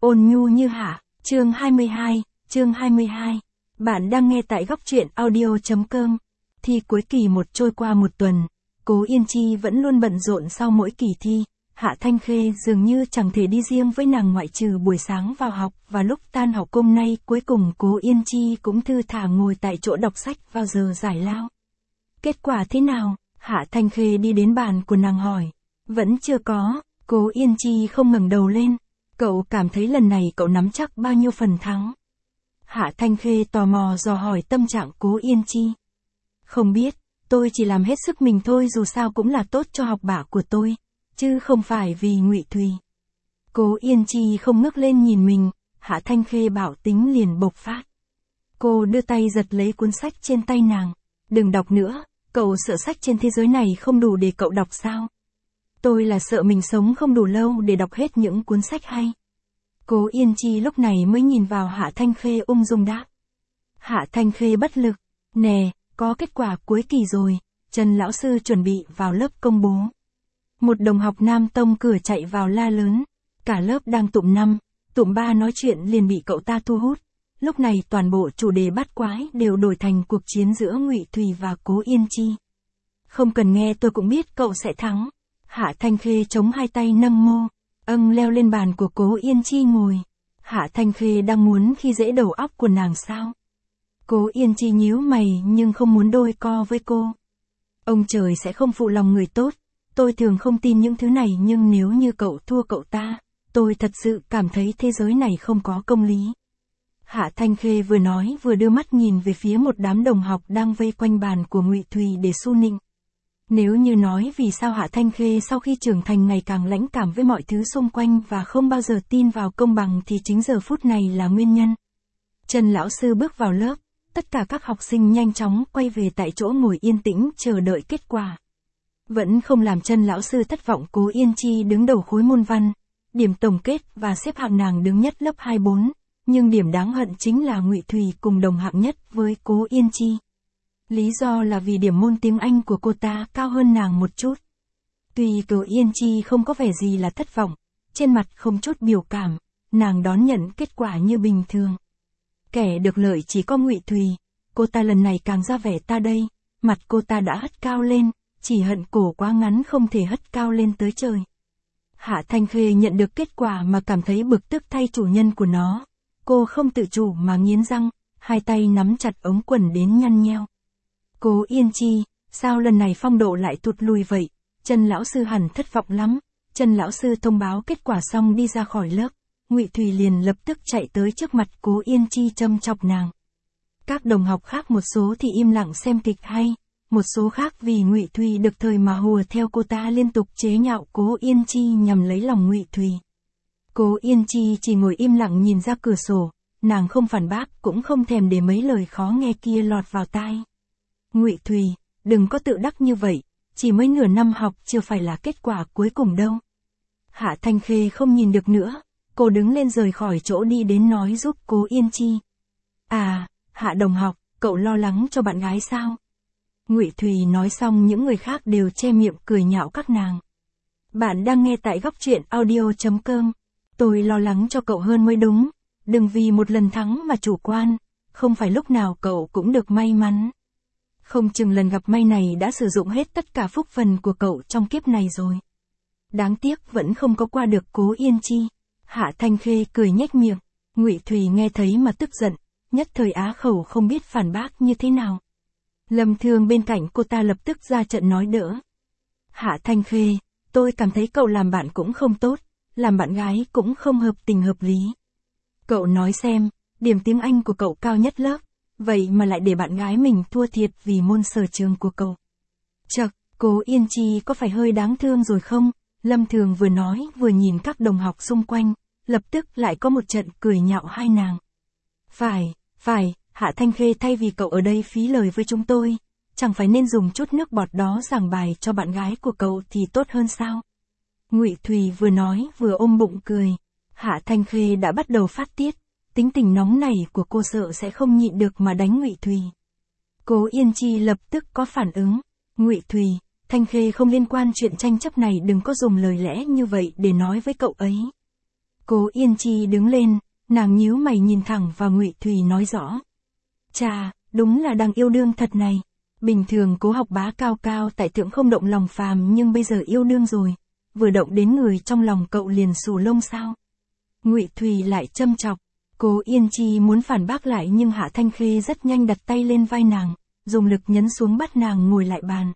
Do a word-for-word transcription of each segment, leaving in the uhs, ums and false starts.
Ôn nhu như hạ, chương hai mươi hai, chương hai mươi hai. Bạn đang nghe tại góc truyện audio.com. Thi cuối kỳ một trôi qua một tuần, Cố Yên Chi vẫn luôn bận rộn sau mỗi kỳ thi. Hạ Thanh Khê dường như chẳng thể đi riêng với nàng ngoại trừ buổi sáng vào học, và lúc tan học hôm nay cuối cùng Cố Yên Chi cũng thư thả ngồi tại chỗ đọc sách vào giờ giải lao. Kết quả thế nào? Hạ Thanh Khê đi đến bàn của nàng hỏi. Vẫn chưa có. Cố Yên Chi không ngẩng đầu lên. Cậu cảm thấy lần này cậu nắm chắc bao nhiêu phần thắng? Hạ Thanh Khê tò mò dò hỏi tâm trạng Cố Yên Chi. Không biết, tôi chỉ làm hết sức mình thôi, dù sao cũng là tốt cho học bạ của tôi, chứ không phải vì Ngụy Thùy. Cố Yên Chi không ngước lên nhìn mình. Hạ Thanh Khê bảo tính liền bộc phát. Cô đưa tay giật lấy cuốn sách trên tay nàng. Đừng đọc nữa, cậu sợ sách trên thế giới này không đủ để cậu đọc sao? Tôi là sợ mình sống không đủ lâu để đọc hết những cuốn sách hay. Cố Yên Chi lúc này mới nhìn vào Hạ Thanh Khê ung dung đáp. Hạ Thanh Khê bất lực. Nè, có kết quả cuối kỳ rồi, Trần lão sư chuẩn bị vào lớp công bố. Một đồng học nam tông cửa chạy vào la lớn. Cả lớp đang tụm năm, tụm ba nói chuyện liền bị cậu ta thu hút. Lúc này toàn bộ chủ đề bắt quái đều đổi thành cuộc chiến giữa Ngụy Thùy và Cố Yên Chi. Không cần nghe tôi cũng biết cậu sẽ thắng. Hạ Thanh Khê chống hai tay nâng mô, âng leo lên bàn của Cố Yên Chi ngồi. Hạ Thanh Khê đang muốn khi dễ đầu óc của nàng sao? Cố Yên Chi nhíu mày nhưng không muốn đôi co với cô. Ông trời sẽ không phụ lòng người tốt, tôi thường không tin những thứ này, nhưng nếu như cậu thua cậu ta, tôi thật sự cảm thấy thế giới này không có công lý. Hạ Thanh Khê vừa nói vừa đưa mắt nhìn về phía một đám đồng học đang vây quanh bàn của Ngụy Thùy để su nịnh. Nếu như nói vì sao Hạ Thanh Khê sau khi trưởng thành ngày càng lãnh cảm với mọi thứ xung quanh và không bao giờ tin vào công bằng thì chính giờ phút này là nguyên nhân. Trần lão sư bước vào lớp, tất cả các học sinh nhanh chóng quay về tại chỗ ngồi yên tĩnh chờ đợi kết quả. Vẫn không làm Trần lão sư thất vọng, Cố Yên Chi đứng đầu khối môn văn, điểm tổng kết và xếp hạng nàng đứng nhất lớp hai bốn, nhưng điểm đáng hận chính là Ngụy Thùy cùng đồng hạng nhất với Cố Yên Chi. Lý do là vì điểm môn tiếng Anh của cô ta cao hơn nàng một chút. Tuy Cố Yên Chi không có vẻ gì là thất vọng, trên mặt không chút biểu cảm, nàng đón nhận kết quả như bình thường. Kẻ được lợi chỉ có Ngụy Thùy, cô ta lần này càng ra vẻ ta đây, mặt cô ta đã hất cao lên, chỉ hận cổ quá ngắn không thể hất cao lên tới trời. Hạ Thanh Khê nhận được kết quả mà cảm thấy bực tức thay chủ nhân của nó. Cô không tự chủ mà nghiến răng, hai tay nắm chặt ống quần đến nhăn nheo. Cố Yên Chi, sao lần này phong độ lại tụt lùi vậy? Trần lão sư hẳn thất vọng lắm. Trần lão sư thông báo kết quả xong đi ra khỏi lớp, Ngụy Thùy liền lập tức chạy tới trước mặt Cố Yên Chi châm chọc nàng. Các đồng học khác một số thì im lặng xem kịch hay, một số khác vì Ngụy Thùy được thời mà hùa theo cô ta liên tục chế nhạo Cố Yên Chi nhằm lấy lòng Ngụy Thùy. Cố Yên Chi chỉ ngồi im lặng nhìn ra cửa sổ, nàng không phản bác cũng không thèm để mấy lời khó nghe kia lọt vào tai. Ngụy Thùy, đừng có tự đắc như vậy, chỉ mới nửa năm học chưa phải là kết quả cuối cùng đâu. Hạ Thanh Khê không nhìn được nữa, cô đứng lên rời khỏi chỗ đi đến nói giúp Cố Yên Chi. À, Hạ đồng học, cậu lo lắng cho bạn gái sao? Ngụy Thùy nói xong những người khác đều che miệng cười nhạo các nàng. Bạn đang nghe tại góc truyện audio.com. Tôi lo lắng cho cậu hơn mới đúng, đừng vì một lần thắng mà chủ quan, không phải lúc nào cậu cũng được may mắn. Không chừng lần gặp may này đã sử dụng hết tất cả phúc phần của cậu trong kiếp này rồi. Đáng tiếc vẫn không có qua được Cố Yên Chi. Hạ Thanh Khê cười nhếch miệng. Ngụy Thùy nghe thấy mà tức giận, nhất thời á khẩu không biết phản bác như thế nào. Lâm Thương bên cạnh cô ta lập tức ra trận nói đỡ. Hạ Thanh Khê, tôi cảm thấy cậu làm bạn cũng không tốt, làm bạn gái cũng không hợp tình hợp lý. Cậu nói xem, điểm tiếng Anh của cậu cao nhất lớp, vậy mà lại để bạn gái mình thua thiệt vì môn sở trường của cậu. Chậc, Cố Yên Chi có phải hơi đáng thương rồi không? Lâm Thường vừa nói vừa nhìn các đồng học xung quanh, lập tức lại có một trận cười nhạo hai nàng. Phải, phải, Hạ Thanh Khê, thay vì cậu ở đây phí lời với chúng tôi, chẳng phải nên dùng chút nước bọt đó giảng bài cho bạn gái của cậu thì tốt hơn sao? Ngụy Thùy vừa nói vừa ôm bụng cười. Hạ Thanh Khê đã bắt đầu phát tiết, tính tình nóng này của cô sợ sẽ không nhịn được mà đánh Ngụy Thùy. Cố Yên Chi lập tức có phản ứng. Ngụy Thùy, Thanh Khê không liên quan chuyện tranh chấp này, đừng có dùng lời lẽ như vậy để nói với cậu ấy. Cố Yên Chi đứng lên, nàng nhíu mày nhìn thẳng vào Ngụy Thùy nói rõ. Chà, đúng là đang yêu đương thật này. Bình thường Cố Học Bá cao cao tại thượng không động lòng phàm, nhưng bây giờ yêu đương rồi, vừa động đến người trong lòng cậu liền xù lông sao? Ngụy Thùy lại châm chọc. Cố Yên Chi muốn phản bác lại nhưng Hạ Thanh Khê rất nhanh đặt tay lên vai nàng, dùng lực nhấn xuống bắt nàng ngồi lại bàn.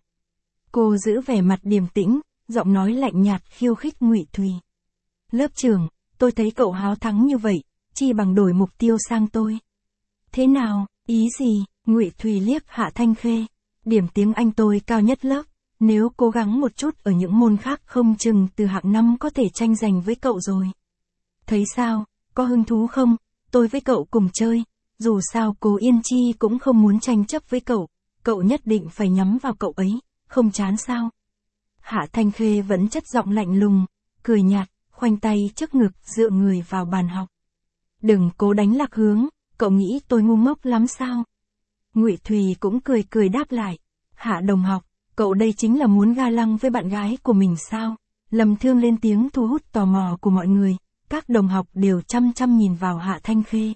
Cô giữ vẻ mặt điềm tĩnh, giọng nói lạnh nhạt khiêu khích Ngụy Thùy. Lớp trưởng, tôi thấy cậu háo thắng như vậy, chi bằng đổi mục tiêu sang tôi. Thế nào, ý gì? Ngụy Thùy liếc Hạ Thanh Khê. Điểm tiếng Anh tôi cao nhất lớp, nếu cố gắng một chút ở những môn khác không chừng từ hạng năm có thể tranh giành với cậu rồi. Thấy sao, có hứng thú không? Tôi với cậu cùng chơi, dù sao Cố Yên Chi cũng không muốn tranh chấp với cậu, cậu nhất định phải nhắm vào cậu ấy, không chán sao? Hạ Thanh Khê vẫn chất giọng lạnh lùng, cười nhạt, khoanh tay trước ngực dựa người vào bàn học. Đừng cố đánh lạc hướng, cậu nghĩ tôi ngu ngốc lắm sao? Ngụy Thùy cũng cười cười đáp lại. Hạ đồng học, cậu đây chính là muốn ga lăng với bạn gái của mình sao? Lâm Thương lên tiếng thu hút tò mò của mọi người, các đồng học đều chăm chăm nhìn vào Hạ Thanh Khê.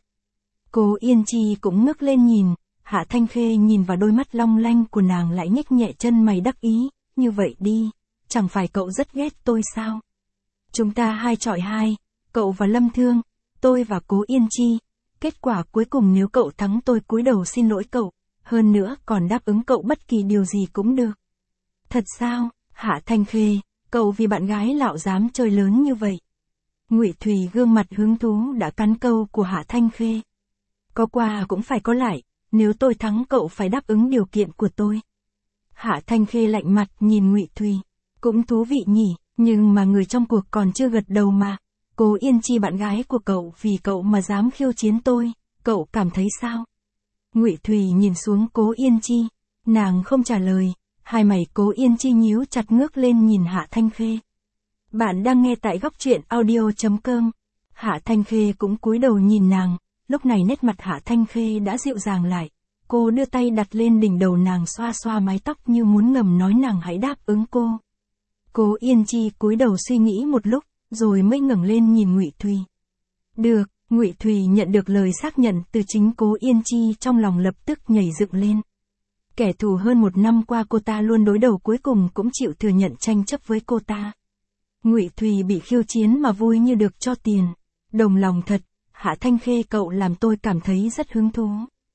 Cố Yên Chi cũng ngước lên nhìn, Hạ Thanh Khê nhìn vào đôi mắt long lanh của nàng lại nhếch nhẹ chân mày đắc ý, như vậy đi, chẳng phải cậu rất ghét tôi sao? Chúng ta hai chọi hai, cậu và Lâm Thương, tôi và Cố Yên Chi. Kết quả cuối cùng nếu cậu thắng tôi cúi đầu xin lỗi cậu, hơn nữa còn đáp ứng cậu bất kỳ điều gì cũng được. Thật sao, Hạ Thanh Khê, cậu vì bạn gái lão dám chơi lớn như vậy? Ngụy Thùy gương mặt hứng thú đã cắn câu của Hạ Thanh Khê. Có qua cũng phải có lại, nếu tôi thắng cậu phải đáp ứng điều kiện của tôi. Hạ Thanh Khê lạnh mặt nhìn Ngụy Thùy, cũng thú vị nhỉ, nhưng mà người trong cuộc còn chưa gật đầu mà. Cố Yên Chi bạn gái của cậu vì cậu mà dám khiêu chiến tôi, cậu cảm thấy sao? Ngụy Thùy nhìn xuống Cố Yên Chi, nàng không trả lời, hai mày Cố Yên Chi nhíu chặt ngước lên nhìn Hạ Thanh Khê. Bạn đang nghe tại góc truyện audio chấm com. Hạ Thanh Khê cũng cúi đầu nhìn nàng, lúc này nét mặt Hạ Thanh Khê đã dịu dàng lại, cô đưa tay đặt lên đỉnh đầu nàng xoa xoa mái tóc như muốn ngầm nói nàng hãy đáp ứng cô. Cố Yên Chi cúi đầu suy nghĩ một lúc, rồi mới ngẩng lên nhìn Ngụy Thùy. Được, Ngụy Thùy nhận được lời xác nhận từ chính Cố Yên Chi trong lòng lập tức nhảy dựng lên. Kẻ thù hơn một năm qua cô ta luôn đối đầu cuối cùng cũng chịu thừa nhận tranh chấp với cô ta. Ngụy Thùy bị khiêu chiến mà vui như được cho tiền. Đồng lòng thật, Hạ Thanh Khê cậu làm tôi cảm thấy rất hứng thú.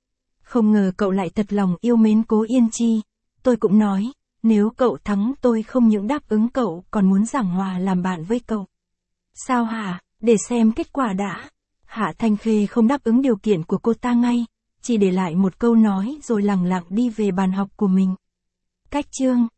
Không ngờ cậu lại thật lòng yêu mến Cố Yên Chi. Tôi cũng nói, nếu cậu thắng tôi không những đáp ứng cậu còn muốn giảng hòa làm bạn với cậu. Sao hả, để xem kết quả đã. Hạ Thanh Khê không đáp ứng điều kiện của cô ta ngay, chỉ để lại một câu nói rồi lẳng lặng đi về bàn học của mình. Cách chương